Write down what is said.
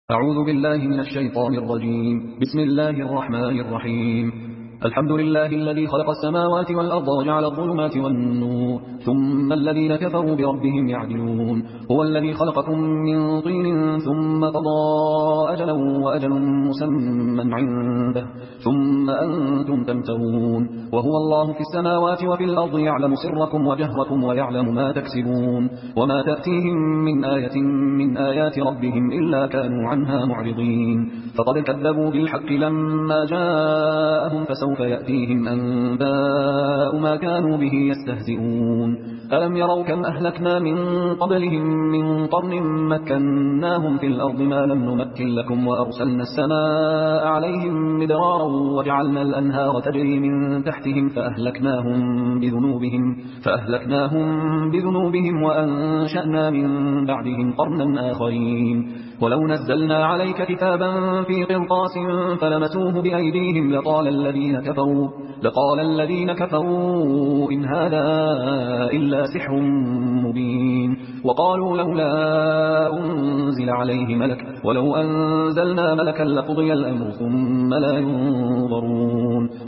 أعوذ بالله من الشيطان الرجيم. بسم الله الرحمن الرحيم. الحمد لله الذي خلق السماوات والأرض وجعل الظلمات والنور ثم الذين كفروا بربهم يعدلون. هو الذي خلقكم من طين ثم قضى أجلا وأجل مسمى عنده ثم أنتم تمترون. وهو الله في السماوات وفي الأرض يعلم سركم وجهركم ويعلم ما تكسبون. وما تأتيهم من آية من آيات ربهم إلا كانوا عنها معرضين. فقد كذبوا بالحق لما جاءهم فسوف يأتيهم أنباء ما كانوا به يستهزئون. ألم يروا كم أهلكنا من قبلهم من قرن مكناهم في الأرض ما لم نمكن لكم وأرسلنا السماء عليهم مدرارا وجعلنا الأنهار تجري من تحتهم فأهلكناهم بذنوبهم وأنشأنا من بعدهم قرنا آخرين. ولو نزلنا عليك كتابا في قرطاس فلمسوه بأيديهم لقال الذين كفروا إن هذا إلا سحر مبين. وقالوا لولا أنزل عليه ملك ولو أنزلنا ملكا لقضي الأمر ثم لا ينظرون.